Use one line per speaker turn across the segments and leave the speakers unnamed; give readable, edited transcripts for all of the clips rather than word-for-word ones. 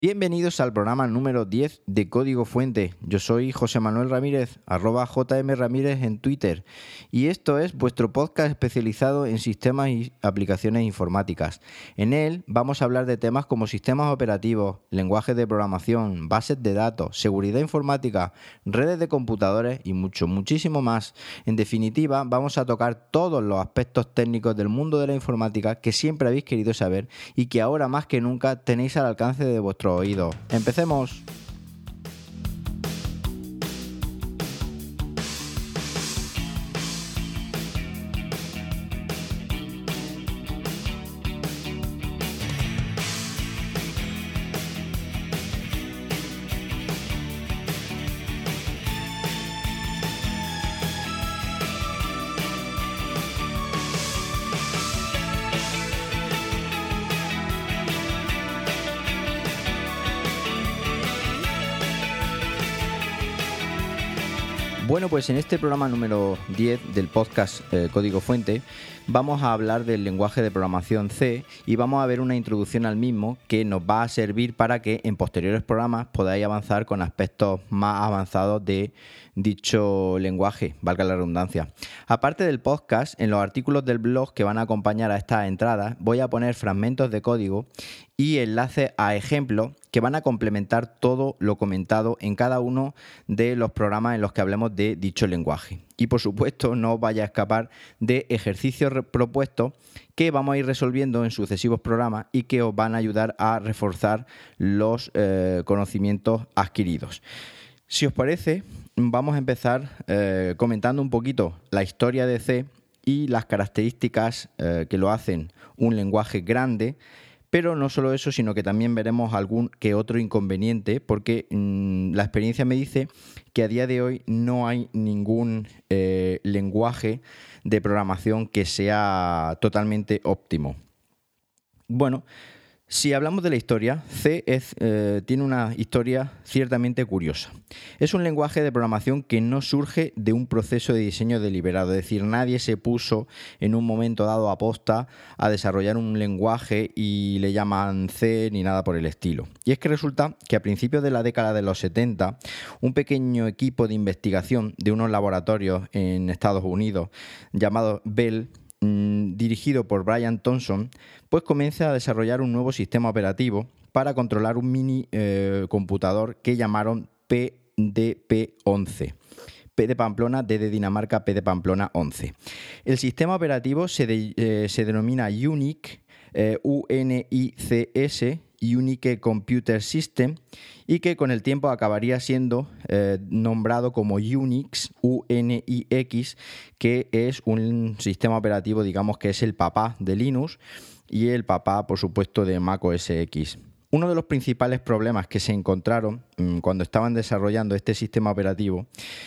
Bienvenidos al programa número 10 de Código Fuente. Yo soy José Manuel Ramírez, @JMRamírez en Twitter, y esto es vuestro podcast especializado en sistemas y aplicaciones informáticas. En él vamos a hablar de temas como sistemas operativos, lenguajes de programación, bases de datos, seguridad informática, redes de computadores y muchísimo más. En definitiva, vamos a tocar todos los aspectos técnicos del mundo de la informática que siempre habéis querido saber y que ahora más que nunca tenéis al alcance de vuestro oído. ¡Empecemos! Bueno, pues en este programa número 10 del podcast Código Fuente vamos a hablar del lenguaje de programación C y vamos a ver una introducción al mismo que nos va a servir para que en posteriores programas podáis avanzar con aspectos más avanzados de dicho lenguaje, valga la redundancia. Aparte del podcast, en los artículos del blog que van a acompañar a estas entradas voy a poner fragmentos de código y enlaces a ejemplos que van a complementar todo lo comentado en cada uno de los programas en los que hablemos de dicho lenguaje. Y por supuesto no os vaya a escapar de ejercicios propuestos que vamos a ir resolviendo en sucesivos programas y que os van a ayudar a reforzar los conocimientos adquiridos. Si os parece, vamos a empezar comentando un poquito la historia de C y las características que lo hacen un lenguaje grande. Pero no solo eso, sino que también veremos algún que otro inconveniente, porque la experiencia me dice que a día de hoy no hay ningún lenguaje de programación que sea totalmente óptimo. Bueno, si hablamos de la historia, C tiene una historia ciertamente curiosa. Es un lenguaje de programación que no surge de un proceso de diseño deliberado, es decir, nadie se puso en un momento dado aposta a desarrollar un lenguaje y le llaman C ni nada por el estilo. Y es que resulta que a principios de la década de los 70, un pequeño equipo de investigación de unos laboratorios en Estados Unidos llamado Bell, dirigido por Brian Thompson, pues comienza a desarrollar un nuevo sistema operativo para controlar un mini computador que llamaron PDP-11. P de Pamplona, D de Dinamarca, P de Pamplona 11. El sistema operativo se denomina UNIC, UNICS, Unique Computer System, y que con el tiempo acabaría siendo nombrado como Unix, UNIX, que es un sistema operativo, digamos que es el papá de Linux y el papá, por supuesto, de Mac OS X. Uno de los principales problemas que se encontraron cuando estaban desarrollando este sistema operativo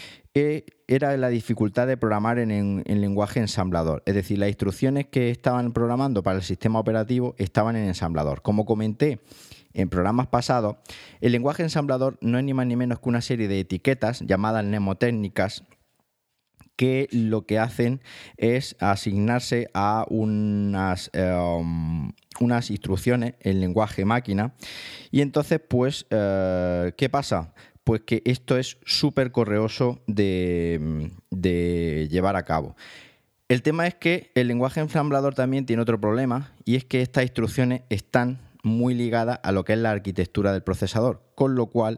era la dificultad de programar en lenguaje ensamblador. Es decir, las instrucciones que estaban programando para el sistema operativo estaban en ensamblador. Como comenté en programas pasados, el lenguaje ensamblador no es ni más ni menos que una serie de etiquetas llamadas mnemotécnicas que lo que hacen es asignarse a unas instrucciones en lenguaje máquina. Y entonces, pues, ¿qué pasa? Pues que esto es súper correoso de llevar a cabo. El tema es que el lenguaje ensamblador también tiene otro problema, y es que estas instrucciones están muy ligadas a lo que es la arquitectura del procesador, con lo cual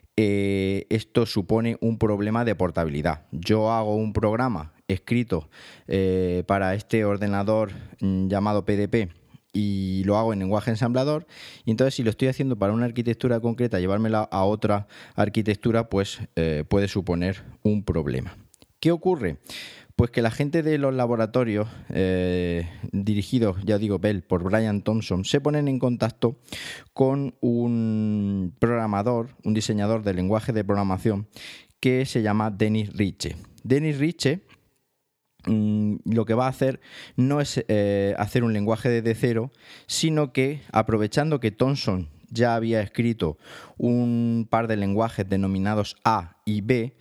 esto supone un problema de portabilidad. Yo hago un programa escrito para este ordenador llamado PDP y lo hago en lenguaje ensamblador, y entonces si lo estoy haciendo para una arquitectura concreta, llevármela a otra arquitectura, pues puede suponer un problema. ¿Qué ocurre? Pues que la gente de los laboratorios dirigidos, ya digo, Bell, por Brian Thompson, se ponen en contacto con un programador, un diseñador de lenguaje de programación que se llama Dennis Ritchie. Dennis Ritchie lo que va a hacer no es hacer un lenguaje desde cero, sino que, aprovechando que Thompson ya había escrito un par de lenguajes denominados A y B,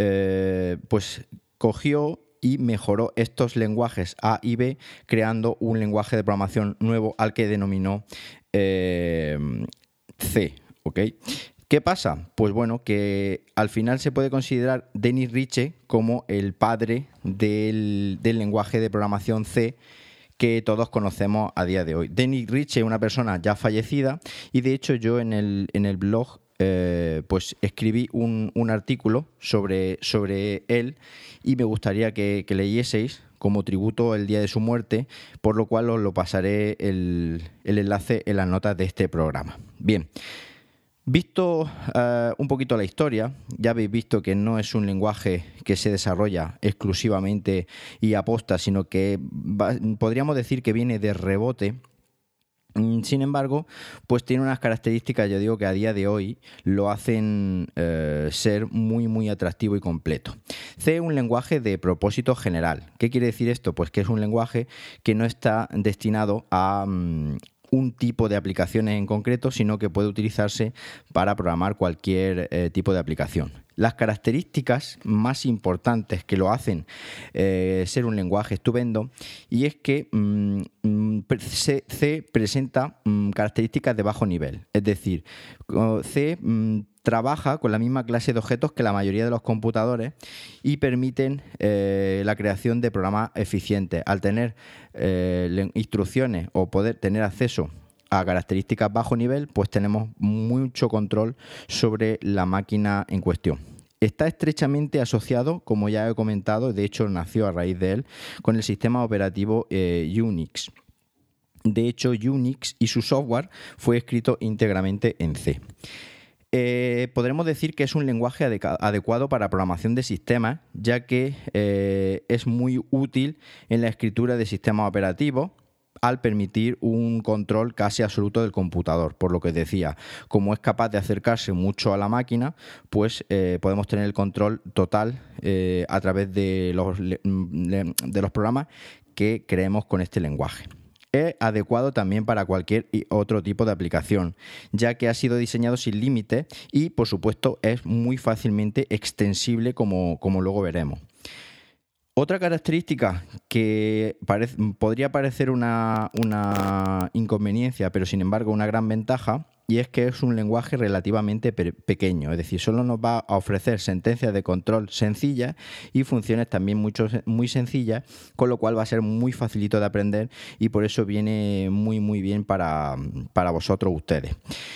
pues cogió y mejoró estos lenguajes A y B, creando un lenguaje de programación nuevo al que denominó C, ¿ok? ¿Qué pasa? Pues bueno, que al final se puede considerar Dennis Ritchie como el padre del lenguaje de programación C que todos conocemos a día de hoy. Dennis Ritchie es una persona ya fallecida y de hecho yo en el blog pues escribí un artículo sobre él y me gustaría que leyeseis como tributo el día de su muerte, por lo cual os lo pasaré el enlace en las notas de este programa. Bien. Visto un poquito la historia, ya habéis visto que no es un lenguaje que se desarrolla exclusivamente y aposta, sino que podríamos decir que viene de rebote. Sin embargo, pues tiene unas características, yo digo, que a día de hoy lo hacen ser muy, muy atractivo y completo. C es un lenguaje de propósito general. ¿Qué quiere decir esto? Pues que es un lenguaje que no está destinado a un tipo de aplicaciones en concreto, sino que puede utilizarse para programar cualquier tipo de aplicación. Las características más importantes que lo hacen ser un lenguaje estupendo, y es que C presenta características de bajo nivel. Es decir, C trabaja con la misma clase de objetos que la mayoría de los computadores y permiten la creación de programas eficientes. Al tener instrucciones o poder tener acceso a características bajo nivel, pues tenemos mucho control sobre la máquina en cuestión. Está estrechamente asociado, como ya he comentado, de hecho nació a raíz de él, con el sistema operativo Unix. De hecho, Unix y su software fue escrito íntegramente en C. Podremos decir que es un lenguaje adecuado para programación de sistemas, ya que es muy útil en la escritura de sistemas operativos, al permitir un control casi absoluto del computador. Por lo que decía, como es capaz de acercarse mucho a la máquina, pues podemos tener el control total a través de los programas que creemos con este lenguaje. Es adecuado también para cualquier otro tipo de aplicación, ya que ha sido diseñado sin límites y, por supuesto, es muy fácilmente extensible, como luego veremos. Otra característica que podría parecer una inconveniencia, pero sin embargo una gran ventaja, y es que es un lenguaje relativamente pequeño, es decir, solo nos va a ofrecer sentencias de control sencillas y funciones también muy sencillas, con lo cual va a ser muy facilito de aprender y por eso viene muy muy bien para vosotros ustedes.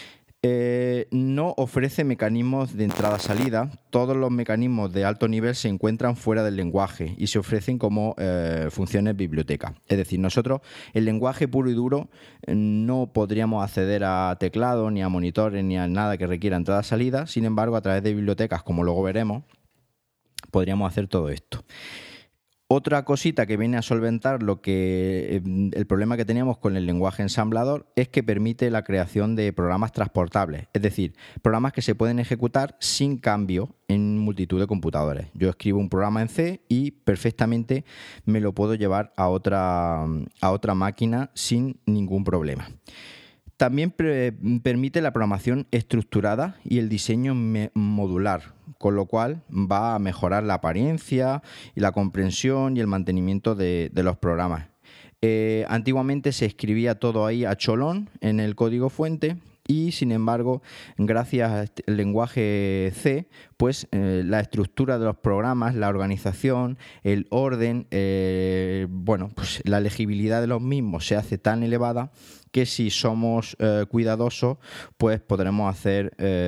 No ofrece mecanismos de entrada-salida. Todos los mecanismos de alto nivel se encuentran fuera del lenguaje y se ofrecen como funciones biblioteca. Es decir, nosotros, el lenguaje puro y duro, no podríamos acceder a teclado, ni a monitores, ni a nada que requiera entrada-salida. Sin embargo, a través de bibliotecas, como luego veremos, podríamos hacer todo esto. Otra cosita que viene a solventar el problema que teníamos con el lenguaje ensamblador es que permite la creación de programas transportables, es decir, programas que se pueden ejecutar sin cambio en multitud de computadores. Yo escribo un programa en C y perfectamente me lo puedo llevar a otra máquina sin ningún problema. También permite la programación estructurada y el diseño modular, con lo cual va a mejorar la apariencia y la comprensión y el mantenimiento de los programas. Antiguamente se escribía todo ahí a cholón en el código fuente y, sin embargo, gracias al lenguaje C, pues la estructura de los programas, la organización, el orden, pues la legibilidad de los mismos se hace tan elevada que si somos cuidadosos, pues podremos hacer,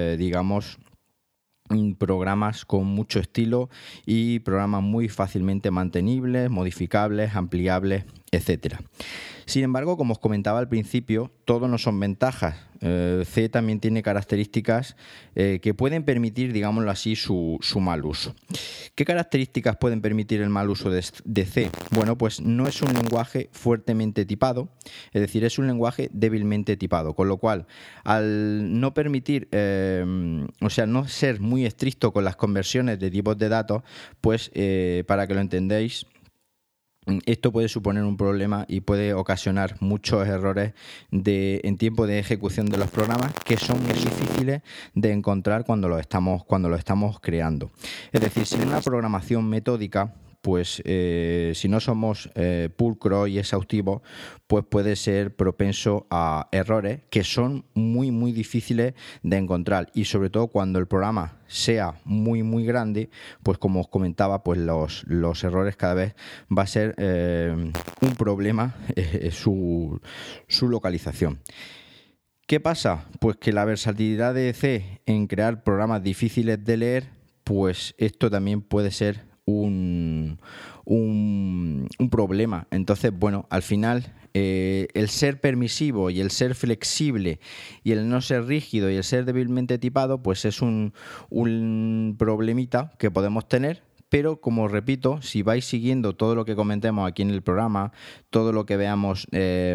programas con mucho estilo y programas muy fácilmente mantenibles, modificables, ampliables, etcétera. Sin embargo, como os comentaba al principio, todo no son ventajas. C también tiene características que pueden permitir, digámoslo así, su mal uso. ¿Qué características pueden permitir el mal uso de C? Bueno, pues no es un lenguaje fuertemente tipado, es decir, es un lenguaje débilmente tipado, con lo cual, al no permitir, no ser muy estricto con las conversiones de tipos de datos, pues para que lo entendáis, esto puede suponer un problema y puede ocasionar muchos errores en tiempo de ejecución de los programas que son muy difíciles de encontrar cuando lo estamos creando. Es decir, sin una programación metódica, pues si no somos pulcros y exhaustivos, pues puede ser propenso a errores que son muy, muy difíciles de encontrar. Y sobre todo cuando el programa sea muy, muy grande, pues como os comentaba, pues los errores cada vez va a ser un problema su localización. ¿Qué pasa? Pues que la versatilidad de C en crear programas difíciles de leer, pues esto también puede ser un problema. Entonces, bueno, al final el ser permisivo y el ser flexible y el no ser rígido y el ser débilmente tipado, pues es un problemita que podemos tener. Pero, como repito, si vais siguiendo todo lo que comentemos aquí en el programa, todo lo que veamos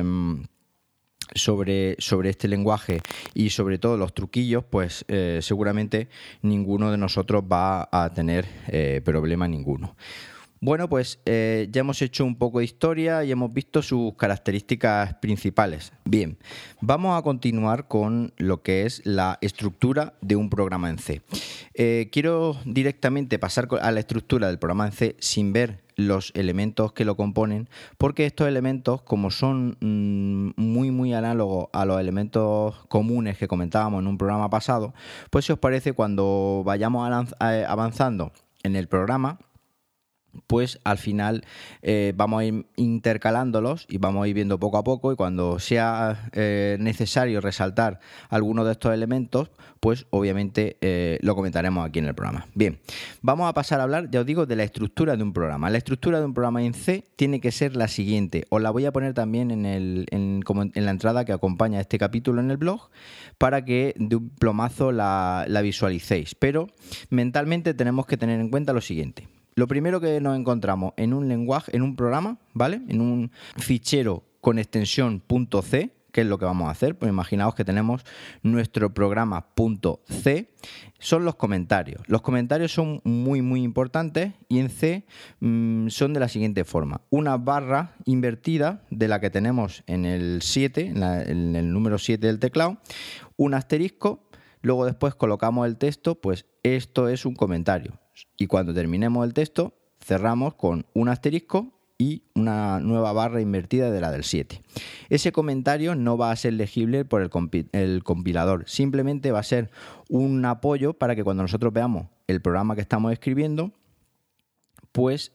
sobre este lenguaje y sobre todo los truquillos, pues seguramente ninguno de nosotros va a tener problema ninguno. Bueno, pues ya hemos hecho un poco de historia y hemos visto sus características principales. Bien, vamos a continuar con lo que es la estructura de un programa en C. Quiero directamente pasar a la estructura del programa en C sin ver los elementos que lo componen, porque estos elementos, como son muy, muy análogos a los elementos comunes que comentábamos en un programa pasado, pues si os parece, cuando vayamos avanzando en el programa, pues al final vamos a ir intercalándolos y vamos a ir viendo poco a poco, y cuando sea necesario resaltar alguno de estos elementos, pues obviamente lo comentaremos aquí en el programa. Bien, vamos a pasar a hablar, ya os digo, de la estructura de un programa. La estructura de un programa en C tiene que ser la siguiente. Os la voy a poner también en la entrada que acompaña a este capítulo en el blog, para que de un plomazo la visualicéis. Pero mentalmente tenemos que tener en cuenta lo siguiente. Lo primero que nos encontramos en un lenguaje, en un programa, ¿vale? En un fichero con extensión .c, ¿qué es lo que vamos a hacer? Pues imaginaos que tenemos nuestro programa .c, son los comentarios. Los comentarios son muy, muy importantes y en C son de la siguiente forma. Una barra invertida de la que tenemos en el 7, en el número 7 del teclado, un asterisco, luego después colocamos el texto, pues esto es un comentario. Y cuando terminemos el texto, cerramos con un asterisco y una nueva barra invertida de la del 7. Ese comentario no va a ser legible por el compilador, simplemente va a ser un apoyo para que cuando nosotros veamos el programa que estamos escribiendo, pues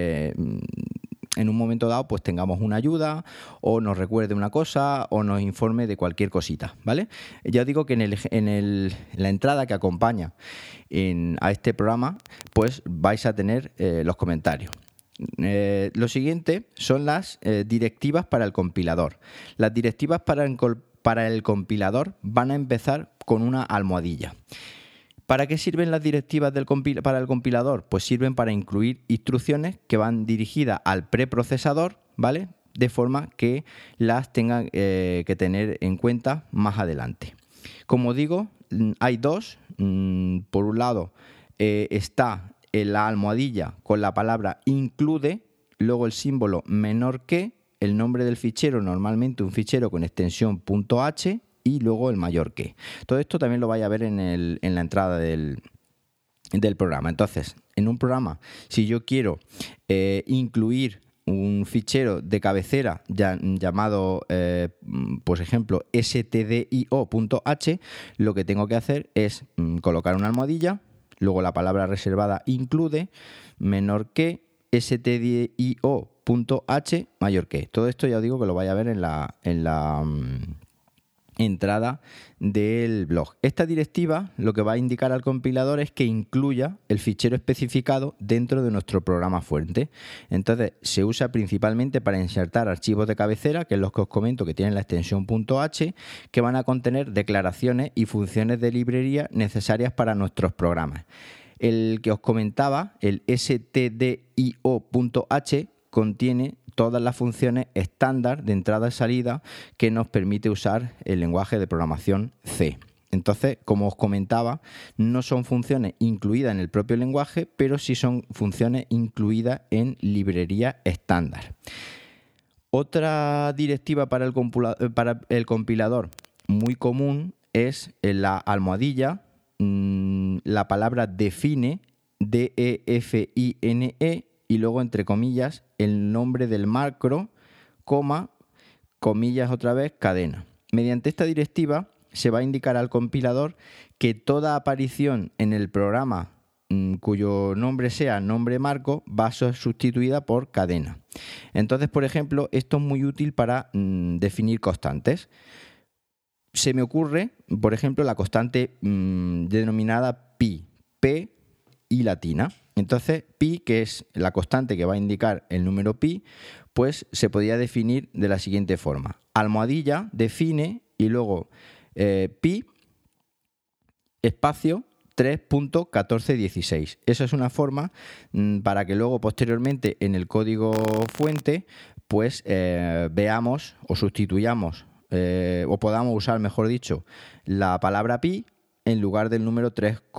en un momento dado pues tengamos una ayuda o nos recuerde una cosa o nos informe de cualquier cosita, ¿vale? Ya os digo que en la entrada que acompaña a este programa, pues vais a tener los comentarios. Lo siguiente son las directivas para el compilador. Las directivas para el compilador van a empezar con una almohadilla. ¿Para qué sirven las directivas para el compilador? Pues sirven para incluir instrucciones que van dirigidas al preprocesador, ¿vale? De forma que las tengan que tener en cuenta más adelante. Como digo, hay dos. Por un lado está la almohadilla con la palabra include, luego el símbolo menor que, el nombre del fichero, normalmente un fichero con extensión .h, y luego el mayor que. Todo esto también lo vais a ver en la entrada del programa. Entonces, en un programa, si yo quiero incluir un fichero de cabecera llamado, por ejemplo, stdio.h, lo que tengo que hacer es colocar una almohadilla, luego la palabra reservada include, menor que, stdio.h, mayor que. Todo esto ya os digo que lo vais a ver en la entrada del blog. Esta directiva lo que va a indicar al compilador es que incluya el fichero especificado dentro de nuestro programa fuente. Entonces se usa principalmente para insertar archivos de cabecera, que es los que os comento que tienen la extensión .h, que van a contener declaraciones y funciones de librería necesarias para nuestros programas. El que os comentaba, el stdio.h, contiene todas las funciones estándar de entrada y salida que nos permite usar el lenguaje de programación C. Entonces, como os comentaba, no son funciones incluidas en el propio lenguaje, pero sí son funciones incluidas en librería estándar. Otra directiva para el compilador muy común es la almohadilla, la palabra define, D-E-F-I-N-E, y luego entre comillas el nombre del macro, coma, comillas otra vez, cadena. Mediante esta directiva se va a indicar al compilador que toda aparición en el programa cuyo nombre sea nombre marco va a ser sustituida por cadena. Entonces, por ejemplo, esto es muy útil para definir constantes. Se me ocurre, por ejemplo, la constante denominada pi, P y latina. Entonces, pi, que es la constante que va a indicar el número pi, pues se podría definir de la siguiente forma. Almohadilla define y luego pi espacio 3.1416. Esa es una forma para que luego posteriormente en el código fuente pues veamos o sustituyamos o podamos usar, mejor dicho, la palabra pi en lugar del número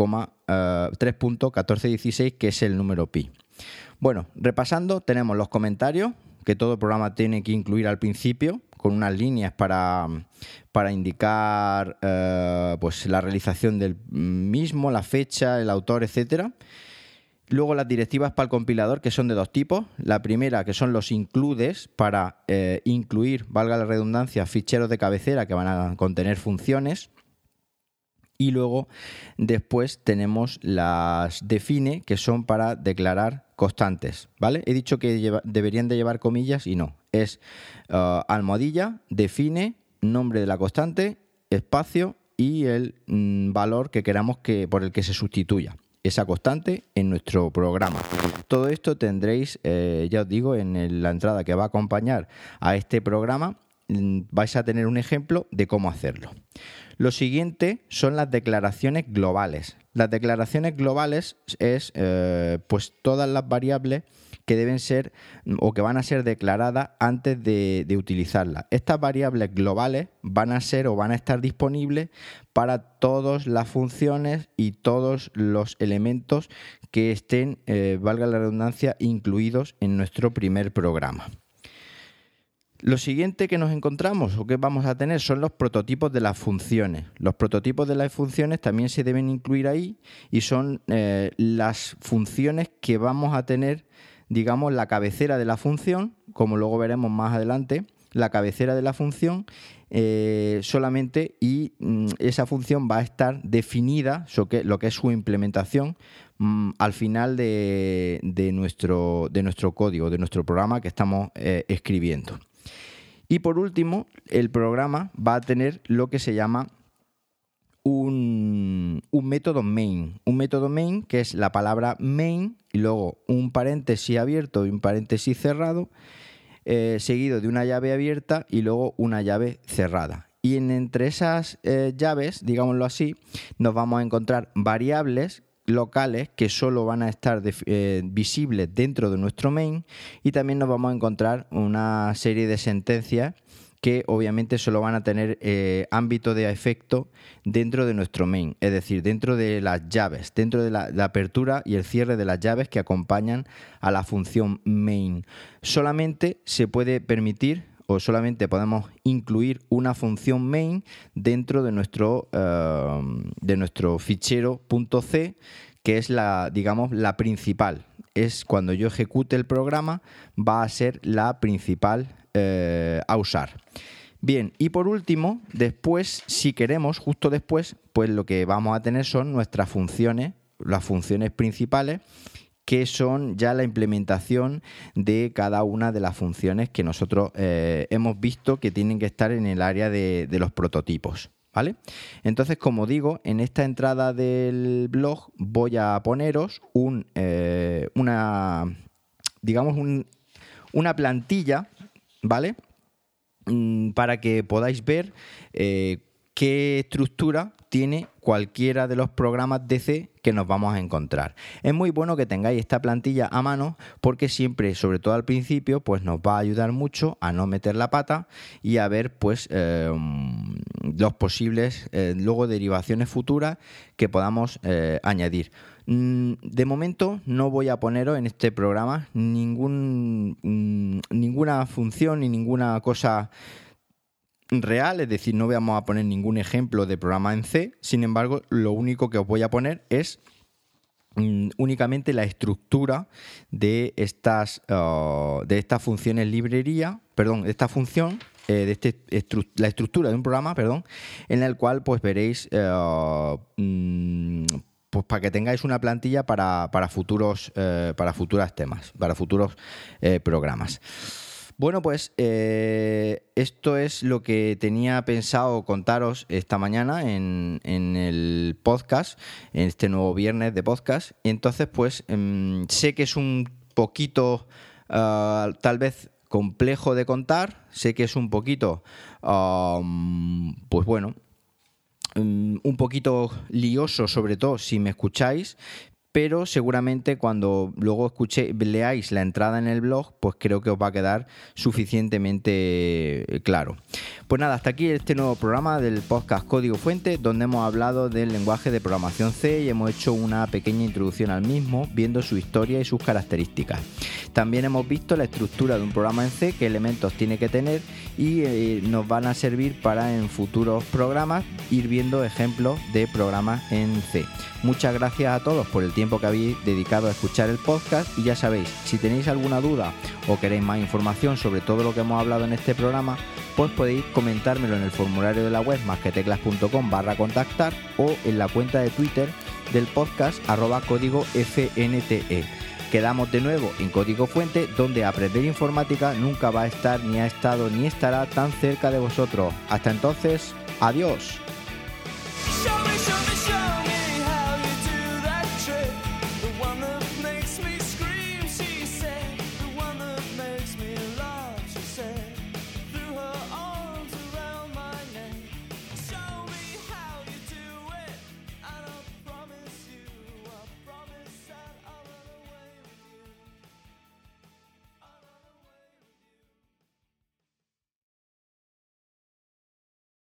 3.1416, que es el número pi. Bueno, repasando, tenemos los comentarios que todo programa tiene que incluir al principio, con unas líneas para indicar pues la realización del mismo, la fecha, el autor, etcétera. Luego las directivas para el compilador, que son de dos tipos. La primera, que son los includes, para incluir, valga la redundancia, ficheros de cabecera que van a contener funciones. Y luego después tenemos las define, que son para declarar constantes, ¿vale? He dicho que deberían de llevar comillas y no. Es almohadilla, define, nombre de la constante, espacio y el valor que queramos por el que se sustituya esa constante en nuestro programa. Todo esto tendréis, ya os digo, en la entrada que va a acompañar a este programa. Vais a tener un ejemplo de cómo hacerlo. Lo siguiente son las declaraciones globales. Las declaraciones globales es pues todas las variables que deben ser o que van a ser declaradas antes de utilizarlas. Estas variables globales van a ser o van a estar disponibles para todas las funciones y todos los elementos que estén, valga la redundancia, incluidos en nuestro primer programa. Lo siguiente que nos encontramos o que vamos a tener son los prototipos de las funciones. Los prototipos de las funciones también se deben incluir ahí y son las funciones que vamos a tener, digamos, la cabecera de la función, como luego veremos más adelante, la cabecera de la función solamente, y esa función va a estar definida, lo que es su implementación, al final de nuestro código, de nuestro programa que estamos escribiendo. Y por último, el programa va a tener lo que se llama un método main. Un método main, que es la palabra main y luego un paréntesis abierto y un paréntesis cerrado, seguido de una llave abierta y luego una llave cerrada. Y entre esas llaves, digámoslo así, nos vamos a encontrar variables locales que solo van a estar visibles dentro de nuestro main, y también nos vamos a encontrar una serie de sentencias que obviamente solo van a tener ámbito de efecto dentro de nuestro main, es decir, dentro de las llaves, dentro de la apertura y el cierre de las llaves que acompañan a la función main. Solamente se puede permitir o solamente podemos incluir una función main dentro de nuestro fichero .c, que es digamos, la principal. Es cuando yo ejecute el programa, va a ser la principal a usar. Bien, y por último, después, si queremos, justo después, pues lo que vamos a tener son nuestras funciones, las funciones principales, que son ya la implementación de cada una de las funciones que nosotros hemos visto que tienen que estar en el área de los prototipos, ¿vale? Entonces, como digo, en esta entrada del blog voy a poneros una plantilla, ¿vale? Para que podáis ver qué estructura tiene cualquiera de los programas de C que nos vamos a encontrar. Es muy bueno que tengáis esta plantilla a mano, porque siempre, sobre todo al principio, pues nos va a ayudar mucho a no meter la pata y a ver pues los posibles luego derivaciones futuras que podamos añadir. De momento no voy a poneros en este programa ninguna función ni ninguna cosa real, es decir, no vamos a poner ningún ejemplo de programa en C. Sin embargo, lo único que os voy a poner es únicamente la estructura de estas funciones librería, perdón, de esta función, la estructura de un programa, perdón, en el cual pues veréis, pues para que tengáis una plantilla para futuros temas, para futuros programas. Bueno, pues esto es lo que tenía pensado contaros esta mañana en el podcast, en este nuevo viernes de podcast. Y entonces, pues sé que es un poquito, tal vez, complejo de contar. Sé que es un poquito, pues bueno, un poquito lioso, sobre todo si me escucháis. Pero seguramente cuando luego leáis la entrada en el blog, pues creo que os va a quedar suficientemente claro. Pues nada, hasta aquí este nuevo programa del podcast Código Fuente, donde hemos hablado del lenguaje de programación C y hemos hecho una pequeña introducción al mismo, viendo su historia y sus características. También hemos visto la estructura de un programa en C, qué elementos tiene que tener, y nos van a servir para en futuros programas ir viendo ejemplos de programas en C. Muchas gracias a todos por el tiempo que habéis dedicado a escuchar el podcast, y ya sabéis, si tenéis alguna duda o queréis más información sobre todo lo que hemos hablado en este programa, pues podéis comentármelo en el formulario de la web masqueteclas.com/contactar o en la cuenta de Twitter del podcast @códigofnte. Quedamos de nuevo en Código Fuente, donde aprender informática nunca va a estar, ni ha estado, ni estará tan cerca de vosotros. Hasta entonces, adiós.